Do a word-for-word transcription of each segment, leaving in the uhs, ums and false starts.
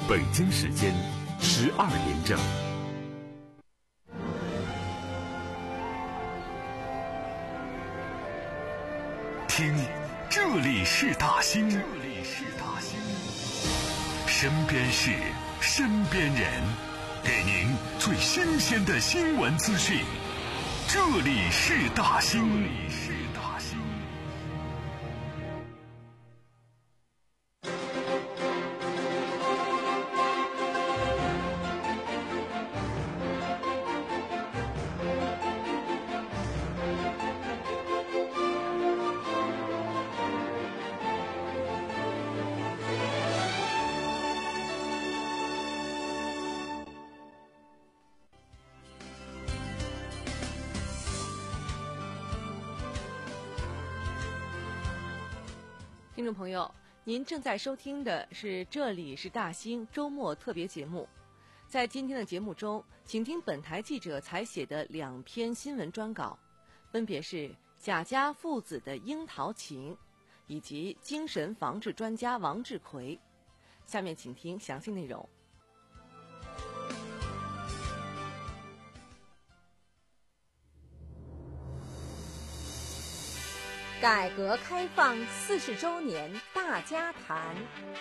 北京时间十二点整。听，这里是大兴，这里是大兴，身边事，身边人，给您最新鲜的新闻资讯。这里是大兴，这里是大兴。 听众朋友，您正在收听的是这里是大兴周末特别节目。在今天的节目中，请听本台记者采写的两篇新闻专稿，分别是贾家父子的樱桃情，以及精神防治专家王志奎。下面请听详细内容。 改革开放四十周年大家谈。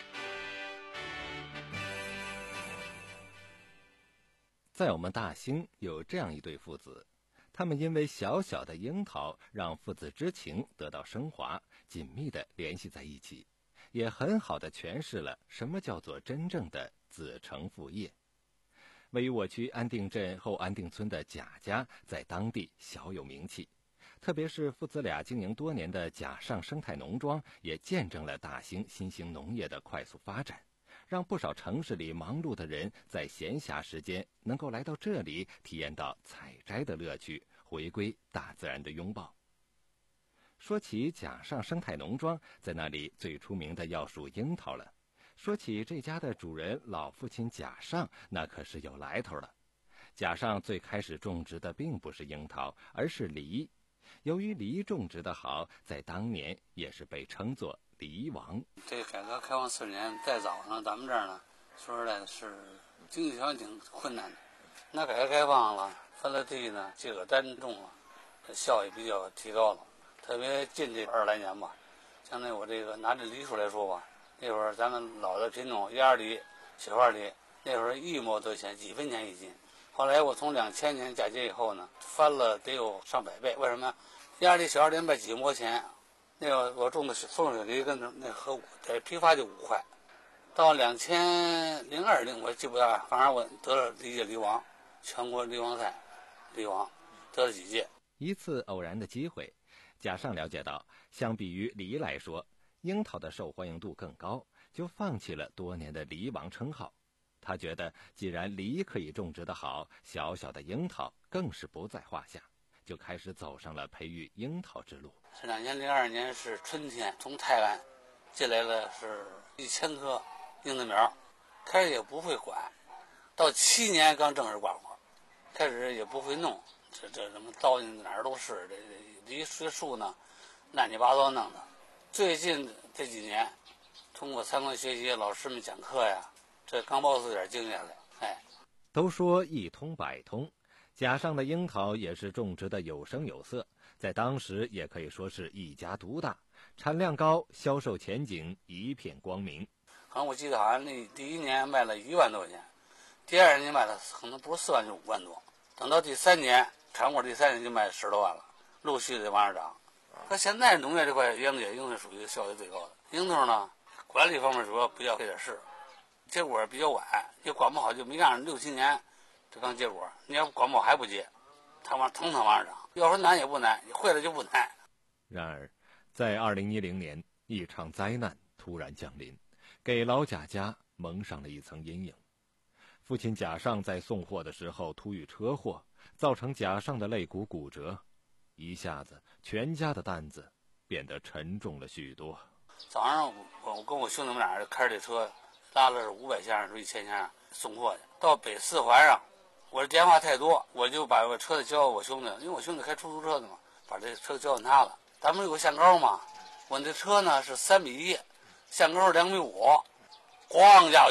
在我们大兴有这样一对父子，他们因为小小的樱桃让父子之情得到升华，紧密地联系在一起，也很好地诠释了什么叫做真正的子承父业。位于我区安定镇后安定村的贾家在当地小有名气，特别是父子俩经营多年的贾上生态农庄，也见证了大兴新兴农业的快速发展，让不少城市里忙碌的人在闲暇时间能够来到这里，体验到采摘的乐趣，回归大自然的拥抱。说起贾上生态农庄，在那里最出名的要数樱桃了。说起这家的主人老父亲贾上，那可是有来头了。贾上最开始种植的并不是樱桃，而是梨。由于梨种植的好，在当年也是被称作梨王。 这改革开放四十年，再早呢，咱们这儿呢，说实在是经济条件挺困难的。那改革开放了，分了地呢，这个单种了，效益比较提高了。特别近这二十来年吧，像那我这个拿这梨树来说吧，那会儿咱们老的品种鸭梨、雪花梨，那会儿一毛多钱，几分钱一斤。后来我从两千年嫁接以后呢，翻了得有上百倍。为什么呀？鸭梨、小鸭梨卖几毛钱，那个我种的松水梨跟那和在批发就五块。到两千零二零我记不大，反正我得了梨界梨王，全国梨王赛梨王，得了几届。 一次偶然的机会，贾上了解到，相比于梨来说，樱桃的受欢迎度更高，就放弃了多年的梨王称号。他觉得既然梨可以种植得好，小小的樱桃更是不在话下，就开始走上了培育樱桃之路。 是两千零二年是春天，从泰安进来了是一千棵樱桃苗，开始也不会管，到七年刚正式挂果，开始也不会弄，这这什么糟践哪儿都是，这梨这树呢乱七八糟弄的。最近这几年，通过参观学习，老师们讲课呀，这刚冒出点经验来。哎， 都说一通百通，贾上的樱桃也是种植的有声有色，在当时也可以说是一家独大，产量高，销售前景一片光明。 好像我记得好像那第一年卖了一万多块钱，第二年卖了可能不是四万就五万多，等到第三年产果，第三年就卖十多万了，陆续的往上涨。可现在农业这块樱桃也樱桃属于效益最高的。樱桃呢，管理方面主要比较费点事，结果比较晚，你管不好就没干六七年，这刚结果，你要管不好还不结，它往腾腾往上涨。要说难也不难，你会了就不难。 然而，在二零一零年，一场灾难突然降临，给老贾家蒙上了一层阴影。父亲贾上在送货的时候突遇车祸，造成贾上的肋骨骨折，一下子全家的担子变得沉重了许多。 早上我我跟我兄弟们俩开着这车，拉了五百箱是一千箱送货去，到北四环上，我这电话太多，我就把我车子交给我兄弟，因为我兄弟开出租车的嘛，把这车交给他了。咱们有个限高嘛，我那车呢是三米一，限高是两米五，咣一下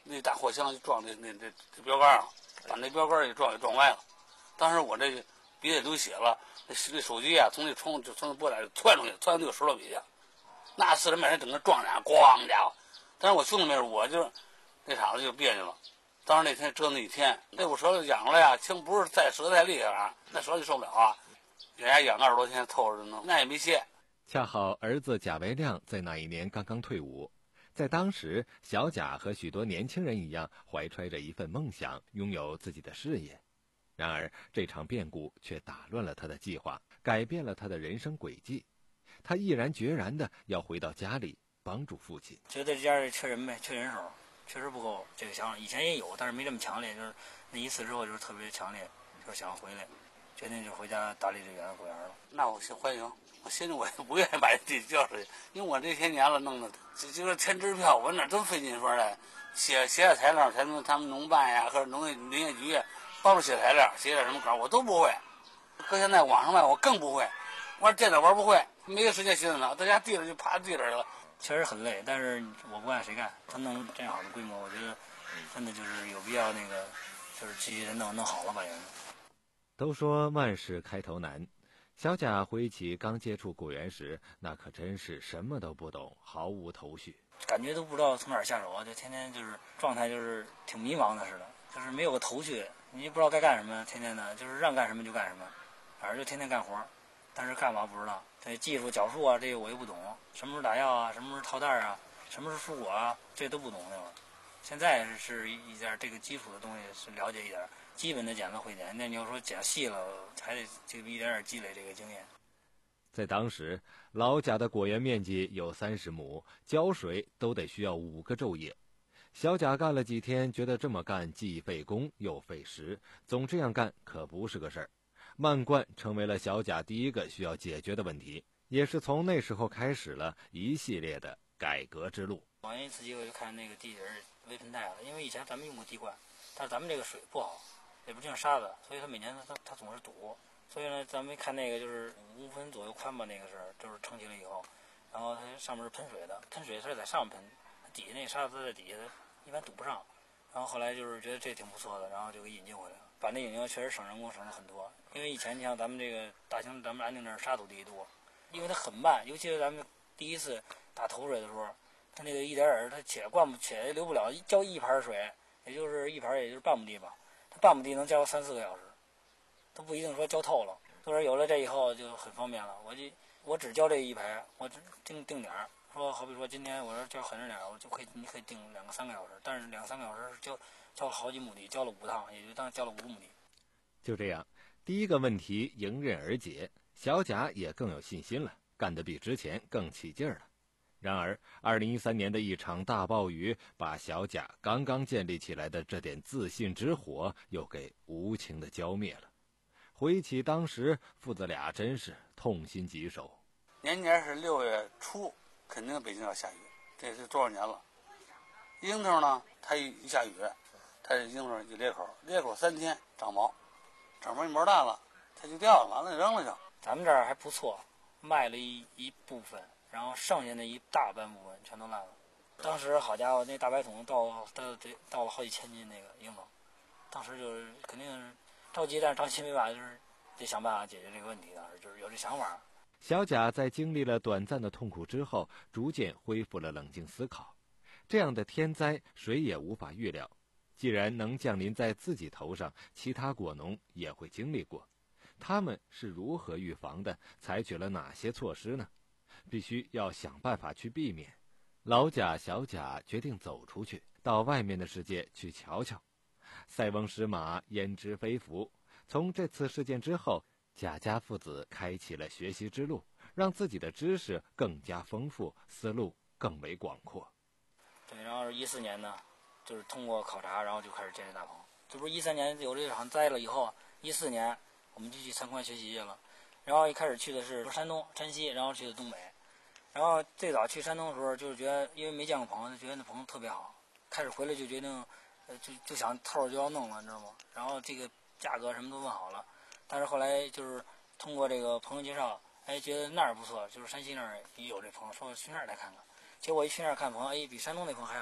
那大货箱就撞那那那这标杆上，把那标杆给撞给撞歪了。当时我这鼻子流血了，那那手机啊从那窗就从那玻璃就窜出去，窜到有十多米去，那四人半人整个撞上，咣家伙！但是我兄弟没事，我就那场子就别扭了。当时那天折腾一天，那我舌头痒了呀，轻不是再折太厉害啊，那舌头就受不了啊，给人家养二十多天，凑合着弄，那也没歇。 恰好儿子贾维亮在那一年刚刚退伍，在当时，小贾和许多年轻人一样，怀揣着一份梦想，拥有自己的事业。然而，这场变故却打乱了他的计划，改变了他的人生轨迹。他毅然决然地要回到家里帮助父亲。 觉得这家缺人呗，缺人手，确实不够这个想法。以前也有，但是没这么强烈。就是那一次之后，就是特别强烈，就是想回来，决定就回家打理这园果园了。 那我先欢迎。我现在我也不愿意把这地交出去，因为我这些年了弄的，就就是填支票，我哪真费劲说的，写写点材料才能他们农办呀或者农业林业局帮着写材料，写点什么稿我都不会。搁现在网上卖我更不会，玩电脑玩不会，没有时间写电脑，在家地着就趴地着去了。 确实很累，但是我不干谁干？他弄这样好的规模，我觉得真的就是有必要那个，就是继续弄弄好了把园子。 都说万事开头难。小贾回忆起刚接触果园时，那可真是什么都不懂，毫无头绪， 感觉都不知道从哪儿下手啊！就天天就是状态就是挺迷茫的似的，就是没有个头绪，你也不知道该干什么，天天的就是让干什么就干什么，反正就天天干活，但是干嘛不知道。这技术脚术啊，这个我又不懂，什么时候打药啊，什么时候套袋啊，什么时候蔬果啊，这都不懂那会儿。现在是一点这个基础的东西是了解一点。基本的剪子会剪，那你要说剪细了，还得这个一点点积累这个经验。 在当时，老贾的果园面积有三十亩，浇水都得需要五个昼夜。小贾干了几天，觉得这么干既费工又费时，总这样干可不是个事儿。漫灌成为了小贾第一个需要解决的问题，也是从那时候开始了一系列的改革之路。 我一次机会就看那个地底微盆带了，因为以前咱们用过滴灌，但是咱们这个水不好。也不净沙子，所以它每年它它总是堵，所以呢，咱们看那个就是五分左右宽吧，那个是就是撑起来以后，然后它上面是喷水的，喷水它是在上面喷，底下那沙子在底下一般堵不上，然后后来就是觉得这挺不错的，然后就给引进回来了，把那引进确实省人工省了很多，因为以前你像咱们这个大兴咱们安定这儿沙土地多，因为它很慢，尤其是咱们第一次打头水的时候，它那个一点点它且灌不且流不了，浇一盘水，也就是一盘也就是半亩地吧。半亩地能浇三四个小时，都不一定说浇透了。所以有了这以后就很方便了。我就我只浇这一排，我只定定点儿。说好比说今天我要浇狠着点儿，我就可以你可以定两个三个小时。但是两三个小时浇浇了好几亩地，浇了五趟，也就当浇了五亩地。 就这样，第一个问题迎刃而解，小贾也更有信心了，干得比之前更起劲儿了。然而二零一三年的一场大暴雨把小贾刚刚建立起来的这点自信之火又给无情地浇灭了。回忆起当时，父子俩真是痛心疾首。 年年是六月初肯定北京要下雨，这是多少年了。樱桃呢，它一下雨，它这樱桃一裂口，裂口三天长毛，长毛一毛大了它就掉了，完了扔了就。 咱们这儿还不错，卖了一一部分，然后剩下的一大半部分全都烂了。当时好家伙，那大白桶到到得到了好几千斤那个樱桃，当时就是肯定是着急，但是着急没办法，就是得想办法解决这个问题。当时就是有这想法。 小贾在经历了短暂的痛苦之后，逐渐恢复了冷静思考。这样的天灾谁也无法预料，既然能降临在自己头上，其他果农也会经历过。他们是如何预防的？采取了哪些措施呢？必须要想办法去避免。老贾、小贾决定走出去，到外面的世界去瞧瞧。塞翁失马，焉知非福。从这次事件之后，贾家父子开启了学习之路，让自己的知识更加丰富，思路更为广阔。 对，然后一四年呢，就是通过考察，然后就开始建立大棚。这不是一三年有这场灾了以后，一四年我们就去参观学习去了。然后一开始去的是山东、山西，然后去的东北。然后最早去山东的时候，就是觉得因为没见过棚，就觉得那棚特别好。开始回来就决定，呃，就就想透就要弄了，你知道吗？然后这个价格什么都问好了，但是后来就是通过这个朋友介绍，哎，觉得那儿不错，就是山西那儿也有这棚，说去那儿来看看。结果一去那儿看棚，哎，比山东那棚还好。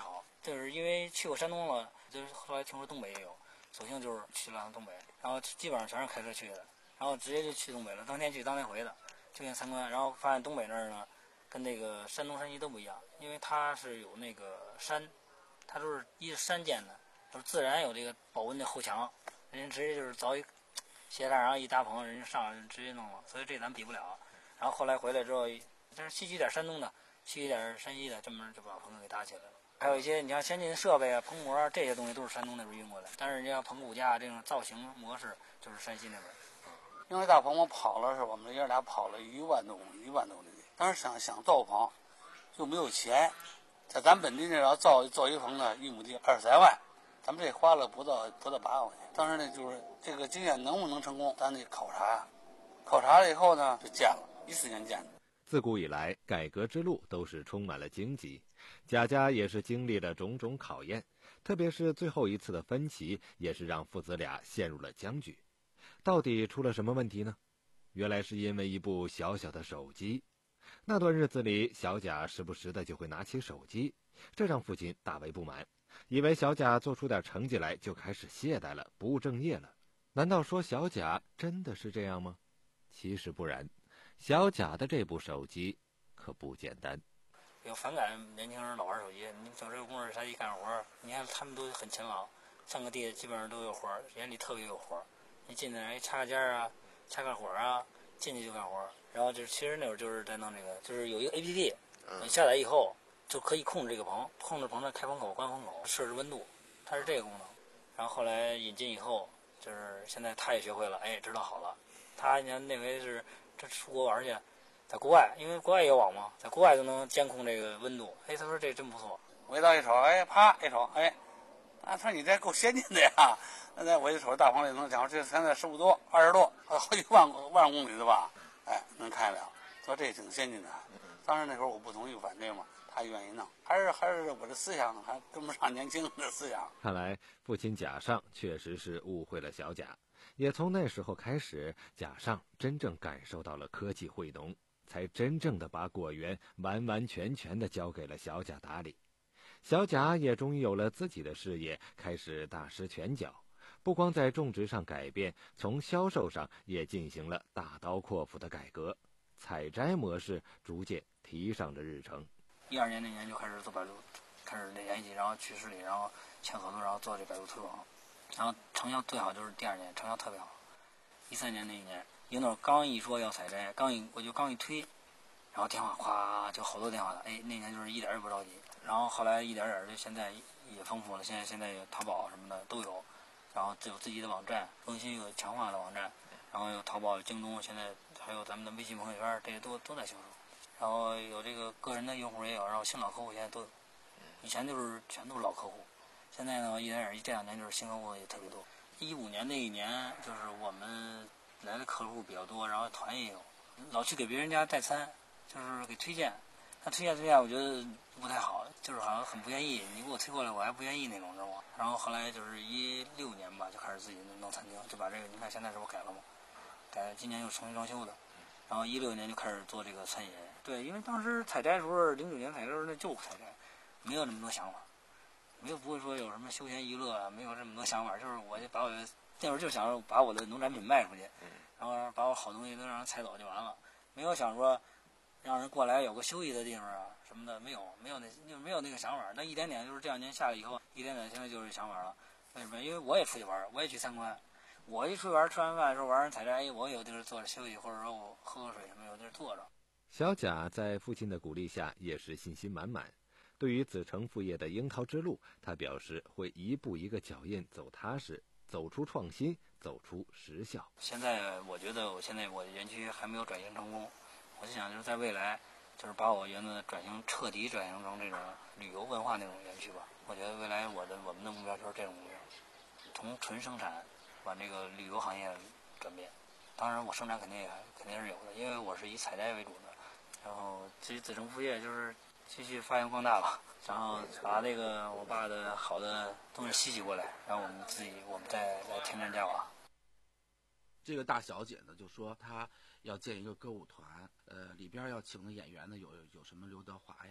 就是因为去过山东了，就是后来听说东北也有，索性就是去了趟东北，然后基本上全是开车去的，然后直接就去东北了，当天去当天回的，就先参观，然后发现东北那儿呢，跟那个山东山西都不一样，因为它是有那个山，它都是依着山建的，就是自然有这个保温的后墙，人家直接就是凿一斜栏，然后一搭棚，人家上来直接弄了，所以这咱比不了。然后后来回来之后，但是吸取点山东的，吸取点山西的，这么就把棚子给搭起来了。还有一些你像先进的设备啊、棚膜这些东西都是山东那边运过来，但是人家棚骨架这种造型模式就是山西那边。 因为大棚我跑了是我们爷俩跑了一万多公里，一万多公里。当时想想造棚，就没有钱，在咱本地那要造造一棚呢，一亩地二三万，咱们这花了不到不到八万块钱。当时呢，就是这个经验能不能成功，咱得考察，考察了以后呢，就建了，一四年建的。 自古以来，改革之路都是充满了荆棘，贾家也是经历了种种考验，特别是最后一次的分歧，也是让父子俩陷入了僵局。到底出了什么问题呢？原来是因为一部小小的手机。那段日子里，小贾时不时的就会拿起手机，这让父亲大为不满，以为小贾做出点成绩来就开始懈怠了，不务正业了。难道说小贾真的是这样吗？其实不然，小贾的这部手机可不简单。 比较反感年轻人老玩手机，你找这个工人他一干活，你看他们都很勤劳，上个地基本上都有活，眼里特别有活。你进来插个尖啊，插个火啊，进去就干活。然后就是其实那会儿就是在弄这个，就是有一个 A P P， 你下载以后就可以控制这个棚，控制棚的开风口、关风口，设置温度，它是这个功能。然后后来引进以后，就是现在他也学会了，哎，知道好了。他你看那回是这出国玩去，在国外，因为国外也有网嘛，在国外就能监控这个温度。哎，他说这真不错。 我一到一瞅，哎，啪一瞅，哎，啊，他说你这够先进的呀。那我一瞅大棚里能讲，这现在十五度、二十度，好几万万公里的吧？哎，能看了，说这挺先进的。当时那时候我不同意反对嘛，他愿意弄，还是还是我的思想还跟不上年轻人的思想。 看来父亲贾尚确实是误会了小贾，也从那时候开始，贾尚真正感受到了科技惠农，才真正的把果园完完全全的交给了小贾打理。小贾也终于有了自己的事业，开始大施拳脚，不光在种植上改变，从销售上也进行了大刀阔斧的改革，采摘模式逐渐提上了日程。 一二年那年就开始做百度，开始联系，然后去市里，然后签合作，然后做这百度推广，然后成效最好就是第二年，成效特别好。一三年那一年，因为那会儿刚一说要采摘，刚一我就刚一推，然后电话咵就好多电话了，哎，那年就是一点也不着急。然后后来一点点就现在也丰富了，现在现在有淘宝什么的都有，然后有自己的网站，更新有强化的网站，然后有淘宝、有京东，现在还有咱们的微信朋友圈，这些都都在销售。然后有这个个人的用户也有，然后新老客户现在都有。以前就是全都是老客户，现在呢一点点，这两年就是新客户也特别多。一五年那一年就是我们来的客户比较多，然后团也有，老去给别人家代餐，就是给推荐。他推荐推荐，我觉得不太好，就是好像很不愿意，你给我推过来，我还不愿意那种，知道吗？然后后来就是一六年吧，就开始自己弄餐厅，就把这个，你看现在这不改了吗？改，今年又重新装修的。然后一六年就开始做这个餐饮，对，因为当时采摘的时候，零九年采摘的时候那就是采摘，没有那么多想法，没有不会说有什么休闲娱乐啊，没有这么多想法，就是我就把我那会儿就想把我的农产品卖出去，然后把我好东西都让人采走就完了，没有想说让人过来有个休息的地方啊什么的，没有没有那就没有那个想法。那一点点就是这两年下来以后，一点点现在就是想法了。为什么？因为我也出去玩，我也去参观。我一出去玩，吃完饭的时候玩人采摘，哎，我有地儿坐着休息，或者说我喝喝水什么，有地儿坐着。 小贾在父亲的鼓励下也是信心满满，对于子承父业的樱桃之路，他表示会一步一个脚印走踏实，走出创新，走出实效。 现在我觉得我现在我的园区还没有转型成功，我就想就是在未来，就是把我园子转型彻底转型成这种旅游文化那种园区吧。我觉得未来我的我们的目标就是这种目标，从纯生产把这个旅游行业转变。当然我生产肯定也肯定是有的，因为我是以采摘为主的。然后至于子承父业，就是继续发扬光大吧，然后把那个我爸的好的东西吸取过来，然后我们自己我们再来添砖加瓦。 这个大小姐呢就说她要建一个歌舞团，呃，里边要请的演员呢有有什么刘德华呀、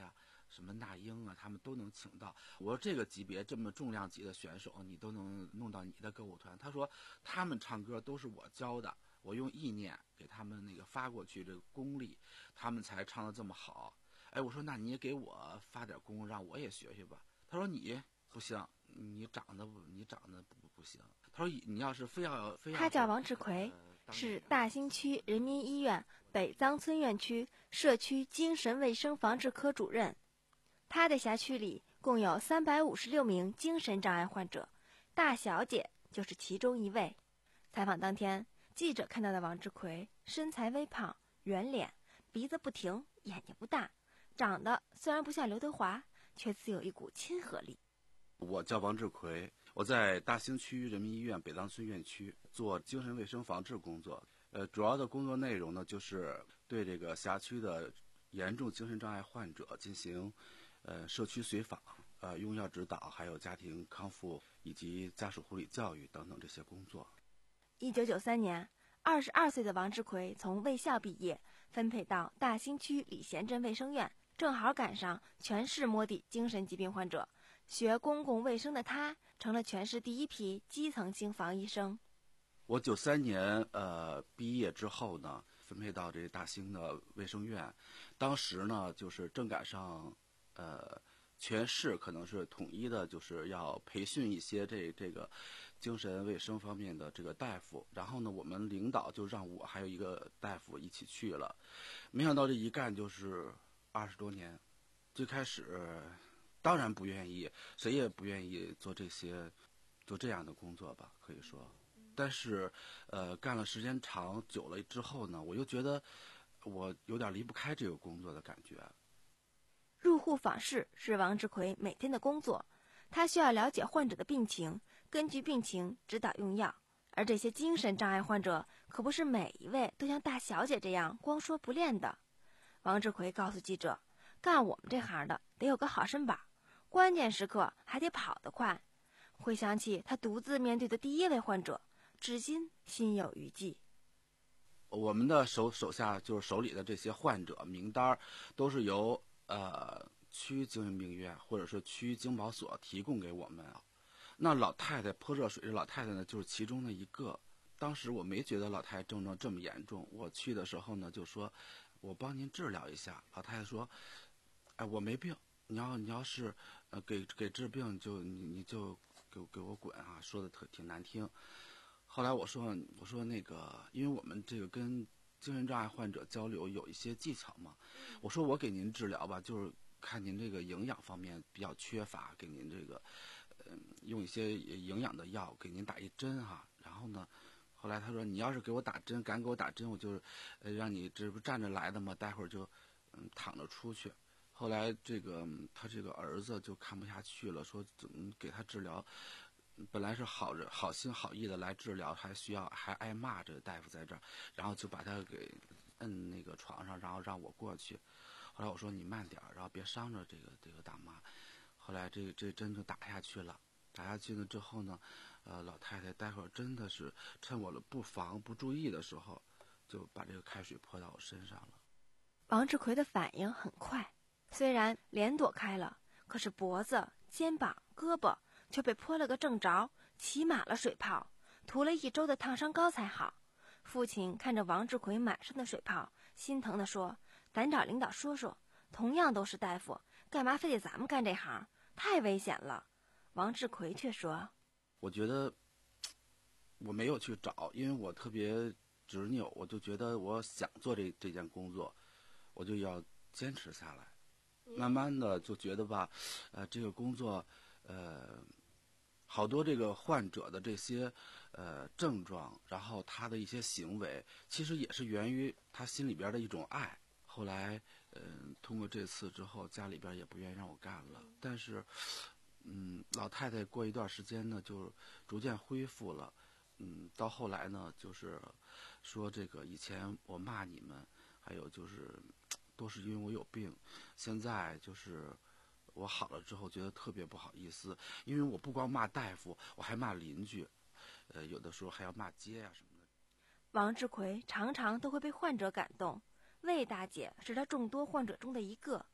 什么那英啊，他们都能请到。我说这个级别这么重量级的选手，你都能弄到你的歌舞团。他说他们唱歌都是我教的，我用意念给他们那个发过去这个功力，他们才唱得这么好。哎，我说那你也给我发点功，让我也学学吧。他说你不行，你长得不，你长得不不行。他说你要是非要非要， 他叫王志奎，呃、是大兴区人民医院北臧村院区社区精神卫生防治科主任。他的辖区里共有三百五十六名精神障碍患者，大小姐就是其中一位。采访当天，记者看到的王志奎身材微胖，圆脸，鼻子不挺，眼睛不大，长得虽然不像刘德华，却自有一股亲和力。 我叫王志奎，我在大兴区人民医院北臧村院区做精神卫生防治工作。呃，主要的工作内容呢，就是对这个辖区的严重精神障碍患者进行呃社区随访、呃用药指导，还有家庭康复以及家属护理教育等等这些工作。 一九九三年，二十二岁的王志奎从卫校毕业，分配到大兴区礼贤镇卫生院，正好赶上全市摸底精神疾病患者。学公共卫生的他，成了全市第一批基层性防医生。 我九三年呃毕业之后呢，分配到这大兴的卫生院，当时呢就是正赶上呃全市可能是统一的，就是要培训一些这这个精神卫生方面的这个大夫。然后呢，我们领导就让我还有一个大夫一起去了，没想到这一干就是二十多年。最开始当然不愿意，谁也不愿意做这些做这样的工作吧，可以说。但是呃干了时间长久了之后呢，我又觉得我有点离不开这个工作的感觉。 入户访视是王志奎每天的工作，他需要了解患者的病情，根据病情指导用药。而这些精神障碍患者可不是每一位都像大小姐这样光说不练的。王志奎告诉记者，干我们这行的得有个好身板，关键时刻还得跑得快。回想起他独自面对的第一位患者，至今心有余悸。 我们的手手下就是手里的这些患者名单，都是由呃区精神病院或者是区经保所提供给我们。那老太太泼热水，这老太太呢就是其中的一个。当时我没觉得老太太症状这么严重，我去的时候呢就说，我帮您治疗一下。老太太说，哎，我没病，你要你要是呃给给治病就你你就给给我滚啊，说的特挺难听。后来我说我说那个，因为我们这个跟精神障碍患者交流有一些技巧嘛，我说我给您治疗吧，就是看您这个营养方面比较缺乏，给您这个嗯、呃、用一些营养的药给您打一针哈。然后呢，后来他说你要是给我打针，敢给我打针，我就呃让你这不站着来的嘛，待会儿就嗯躺着出去。后来这个他这个儿子就看不下去了，说怎么给他治疗。本来是好人好心好意的来治疗，还需要还挨骂，这个大夫在这儿，然后就把他给摁那个床上，然后让我过去。后来我说你慢点，然后别伤着这个这个大妈。后来这这针就打下去了，打下去了之后呢，呃，老太太待会儿真的是趁我不防不注意的时候，就把这个开水泼到我身上了。 王志奎的反应很快，虽然脸躲开了，可是脖子、肩膀、胳膊却被泼了个正着，起满了水泡，涂了一周的烫伤膏才好。父亲看着王志奎满身的水泡，心疼地说，咱找领导说说，同样都是大夫，干嘛非得咱们干这行，太危险了。王志奎却说， 我觉得我没有去找，因为我特别执拗，我就觉得我想做这这件工作，我就要坚持下来。慢慢的就觉得吧，呃，这个工作呃好多这个患者的这些呃症状，然后他的一些行为，其实也是源于他心里边的一种爱。后来嗯、呃，通过这次之后，家里边也不愿意让我干了，但是嗯，老太太过一段时间呢就逐渐恢复了。嗯，到后来呢就是说这个以前我骂你们，还有就是都是因为我有病，现在就是我好了之后觉得特别不好意思，因为我不光骂大夫，我还骂邻居，呃，有的时候还要骂街啊什么的。 王志奎常常都会被患者感动，魏大姐是他众多患者中的一个，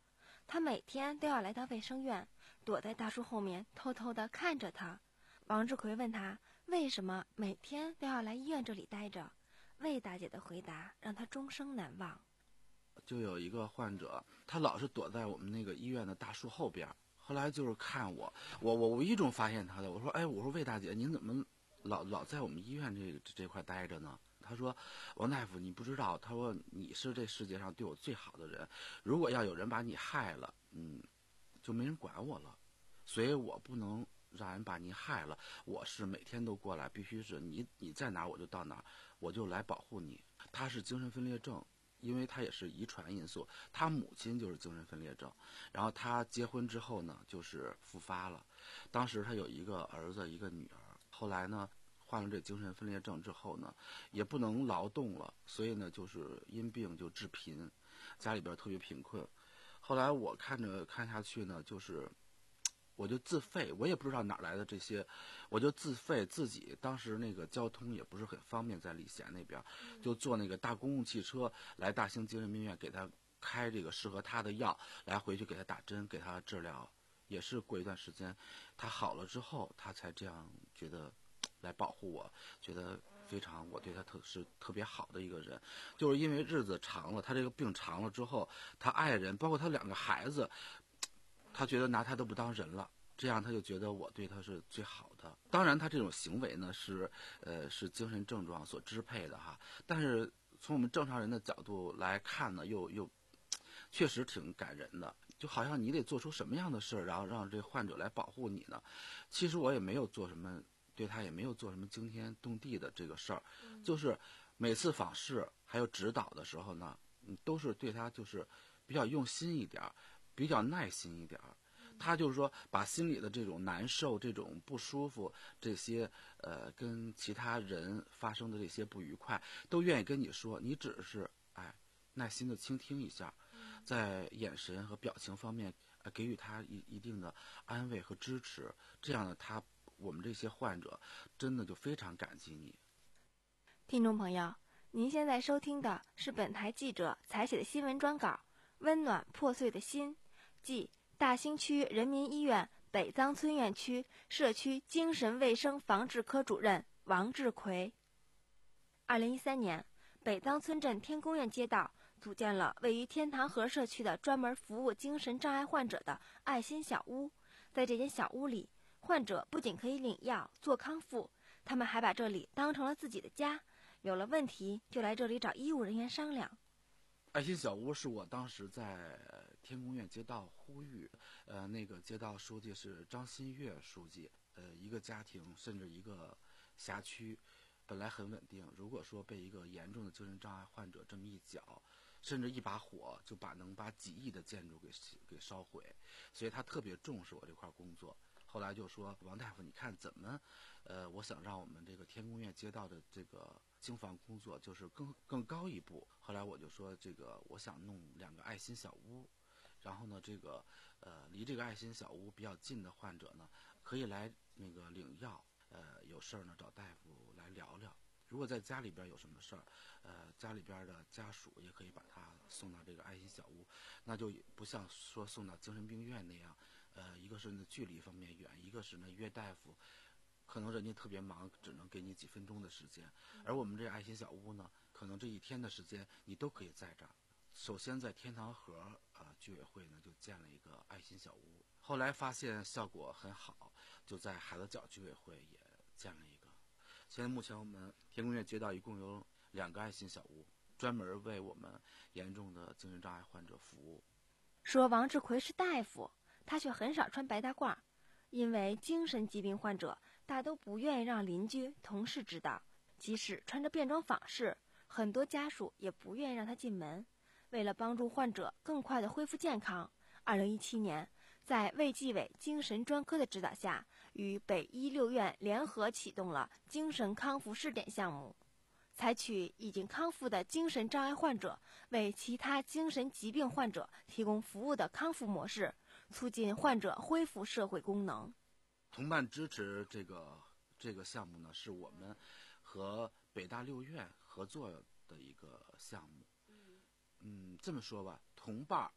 他每天都要来到卫生院，躲在大树后面偷偷地看着他。王志奎问他为什么每天都要来医院这里待着，魏大姐的回答让他终生难忘。 就有一个患者，他老是躲在我们那个医院的大树后边，后来就是看我，我我无意中发现他的，我说，哎，我说魏大姐，您怎么老老在我们医院这这块待着呢？他说，王大夫，你不知道，他说你是这世界上对我最好的人，如果要有人把你害了，嗯，就没人管我了，所以我不能让人把你害了，我是每天都过来，必须是你你在哪儿我就到哪儿，我就来保护你。他是精神分裂症，因为他也是遗传因素，他母亲就是精神分裂症，然后他结婚之后呢，就是复发了。当时他有一个儿子一个女儿，后来呢患了这精神分裂症之后呢，也不能劳动了，所以呢就是因病就致贫，家里边特别贫困。后来我看着看下去呢，就是我就自费，我也不知道哪来的这些，我就自费自己。当时那个交通也不是很方便，在礼贤那边，就坐那个大公共汽车来大兴精神病院，给他开这个适合他的药，来回去给他打针，给他治疗。也是过一段时间，他好了之后，他才这样觉得来保护我，觉得非常我对他特是特别好的一个人。就是因为日子长了，他这个病长了之后，他爱人包括他两个孩子，他觉得拿他都不当人了，这样他就觉得我对他是最好的。当然他这种行为呢是呃是精神症状所支配的哈，但是从我们正常人的角度来看呢，又又确实挺感人的，就好像你得做出什么样的事儿，然后让这患者来保护你呢？其实我也没有做什么，对他也没有做什么惊天动地的这个事儿，就是每次访视还有指导的时候呢，嗯，都是对他就是比较用心一点，比较耐心一点。他就是说把心里的这种难受、这种不舒服、这些呃跟其他人发生的这些不愉快，都愿意跟你说，你只是哎耐心的倾听一下，在眼神和表情方面呃给予他一一定的安慰和支持，这样呢，他我们这些患者真的就非常感激你。 听众朋友，您现在收听的是本台记者采写的新闻专稿《温暖破碎的心》，即大兴区人民医院北臧村院区社区精神卫生防治科主任王志奎。二零一三年，北臧村镇天宫院街道组建了位于天堂河社区的专门服务精神障碍患者的爱心小屋。在这间小屋里，患者不仅可以领药做康复，他们还把这里当成了自己的家，有了问题就来这里找医务人员商量。 爱心小屋是我当时在天宫院街道呼吁，呃，那个街道书记是张新月书记，呃，一个家庭甚至一个辖区本来很稳定，如果说被一个严重的精神障碍患者这么一搅，甚至一把火就把能把几亿的建筑给给烧毁，所以他特别重视我这块工作。后来就说，王大夫，你看怎么，呃，我想让我们这个天宫院街道的这个经防工作就是更更高一步。后来我就说，这个我想弄两个爱心小屋，然后呢，这个呃离这个爱心小屋比较近的患者呢，可以来那个领药，呃，有事儿呢找大夫来聊聊。如果在家里边有什么事儿，呃，家里边的家属也可以把他送到这个爱心小屋，那就不像说送到精神病院那样，呃，一个是呢距离方面远，一个是呢约大夫，可能人家特别忙，只能给你几分钟的时间，而我们这爱心小屋呢，可能这一天的时间你都可以在这儿。首先在天堂河啊、呃、居委会呢就建了一个爱心小屋，后来发现效果很好，就在海子角居委会也建了一个。现在目前我们天宫院街道一共有两个爱心小屋，专门为我们严重的精神障碍患者服务。 说王志奎是大夫，他却很少穿白大褂，因为精神疾病患者大都不愿意让邻居同事知道，即使穿着便装访视，很多家属也不愿意让他进门。为了帮助患者更快地恢复健康，二零一七年在卫计委精神专科的指导下，与北医六院联合启动了精神康复试点项目，采取已经康复的精神障碍患者为其他精神疾病患者提供服务的康复模式，促进患者恢复社会功能。 同伴支持这个这个项目呢，是我们和北大六院合作的一个项目。嗯，这么说吧，同伴，呃，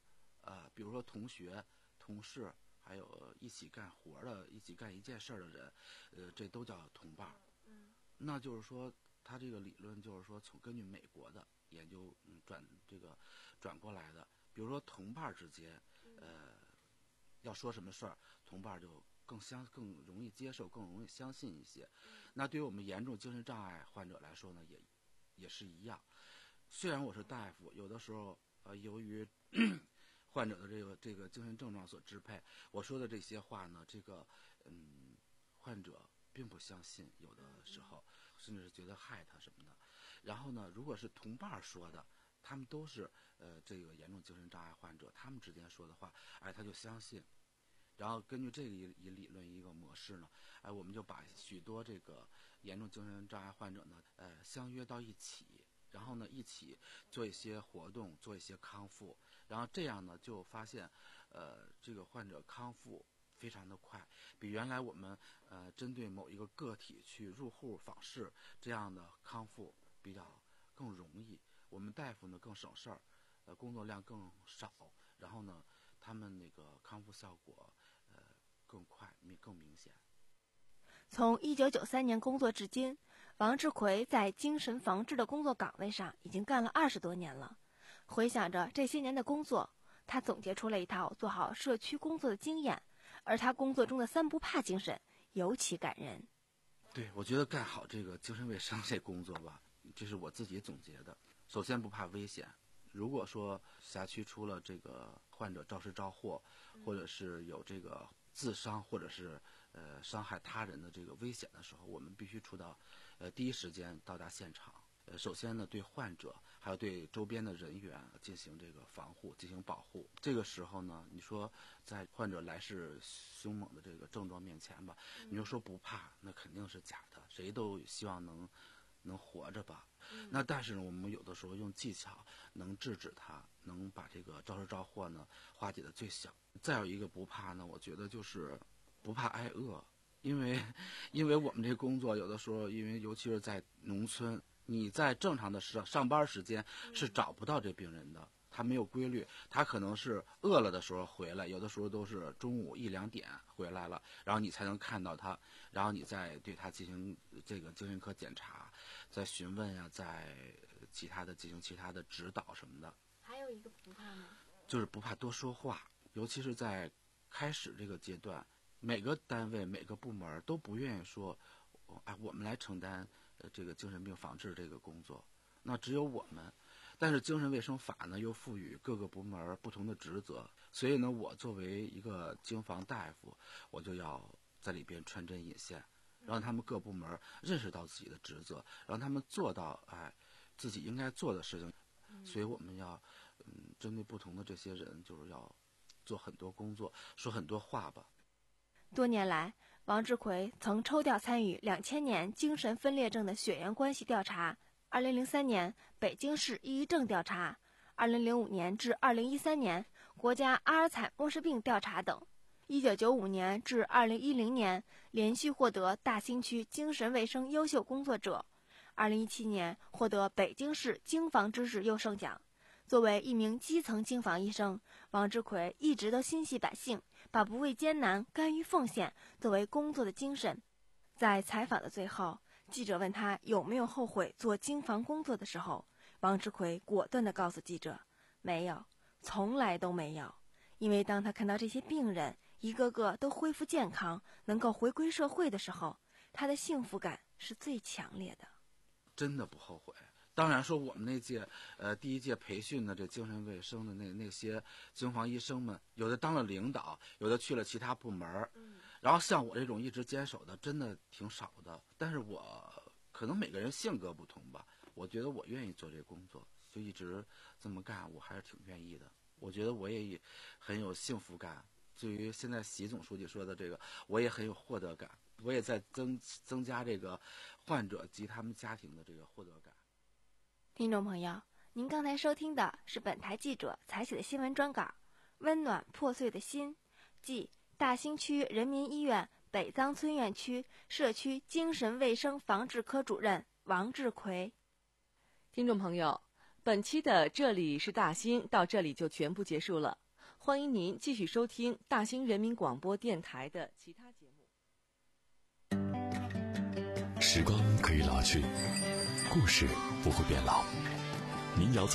呃，比如说同学、同事，还有一起干活的、一起干一件事的人，呃，这都叫同伴。 嗯， 那就是说，他这个理论就是说，从根据美国的研究，嗯，转这个转过来的。比如说同伴之间，呃，要说什么事儿，同伴就更相更容易接受，更容易相信一些。那对于我们严重精神障碍患者来说呢，也也是一样。虽然我是大夫，有的时候呃，由于患者的这个这个精神症状所支配，我说的这些话呢，这个嗯，患者并不相信，有的时候甚至是觉得害他什么的。然后呢，如果是同伴说的，他们都是呃这个严重精神障碍患者，他们之间说的话，哎，他就相信。然后根据这个一一理论一个模式呢，哎，我们就把许多这个严重精神障碍患者呢，呃，相约到一起，然后呢一起做一些活动，做一些康复，然后这样呢就发现，呃，这个患者康复非常的快，比原来我们呃针对某一个个体去入户访视这样的康复比较更容易。我们大夫呢更省事儿，呃，工作量更少，然后呢，他们那个康复效果，呃，更快、明更明显。 从一九九三年工作至今，王志奎在精神防治的工作岗位上已经干了二十多年了。回想着这些年的工作，他总结出了一套做好社区工作的经验，而他工作中的三不怕精神尤其感人。 对，我觉得干好这个精神卫生这工作吧，这是我自己总结的。首先不怕危险，如果说辖区出了这个患者肇事肇祸，或者是有这个自伤或者是呃伤害他人的这个危险的时候，我们必须出到呃第一时间到达现场。呃，首先呢，对患者还有对周边的人员进行这个防护，进行保护。这个时候呢，你说在患者来势凶猛的这个症状面前吧，你就说不怕，那肯定是假的。谁都希望能能活着吧。那但是呢，我们有的时候用技巧能制止他，能把这个肇事肇祸呢化解的最小。再有一个不怕呢，我觉得就是不怕挨饿，因为因为我们这工作有的时候，因为尤其是在农村，你在正常的上上班时间是找不到这病人的。他没有规律，他可能是饿了的时候回来，有的时候都是中午一两点回来了，然后你才能看到他，然后你再对他进行这个精神科检查，再询问呀、啊，再其他的进行其他的指导什么的。 还有一个不怕呢， 就是不怕多说话，尤其是在开始这个阶段，每个单位每个部门都不愿意说，哎，我们来承担呃这个精神病防治这个工作，那只有我们。但是精神卫生法呢，又赋予各个部门不同的职责，所以呢，我作为一个经防大夫，我就要在里边穿针引线，让他们各部门认识到自己的职责，让他们做到哎自己应该做的事情。所以我们要嗯针对不同的这些人，就是要做很多工作，说很多话吧。 多年来，王志奎曾抽调参与两千年精神分裂症的血缘关系调查。二零零三年北京市抑郁症调查，二零零五年至二零一三年国家阿尔茨默氏病调查等，一九九五年至二零一零年连续获得大兴区精神卫生优秀工作者，二零一七年获得北京市经防知识优胜奖。作为一名基层经防医生，王志奎一直都心系百姓，把不畏艰难、甘于奉献作为工作的精神。在采访的最后，记者问他有没有后悔做经防工作的时候，王志奎果断地告诉记者，没有，从来都没有。因为当他看到这些病人一个个都恢复健康，能够回归社会的时候，他的幸福感是最强烈的。 真的不后悔。当然说我们那届呃第一届培训的这精神卫生的那那些经防医生们，有的当了领导，有的去了其他部门，嗯，然后像我这种一直坚守的真的挺少的。但是我可能每个人性格不同吧，我觉得我愿意做这工作，就一直这么干，我还是挺愿意的。我觉得我也很有幸福感。至于现在习总书记说的这个，我也很有获得感，我也在增增加这个患者及他们家庭的这个获得感。 听众朋友，您刚才收听的是本台记者采写的新闻专稿《温暖破碎的心》，即大兴区人民医院北臧村院区社区精神卫生防治科主任王志奎。 听众朋友，本期的这里是大兴到这里就全部结束了。欢欢迎您继续收听大兴人民广播电台的其他节目。 时光可以老去，故事不会变老。民谣在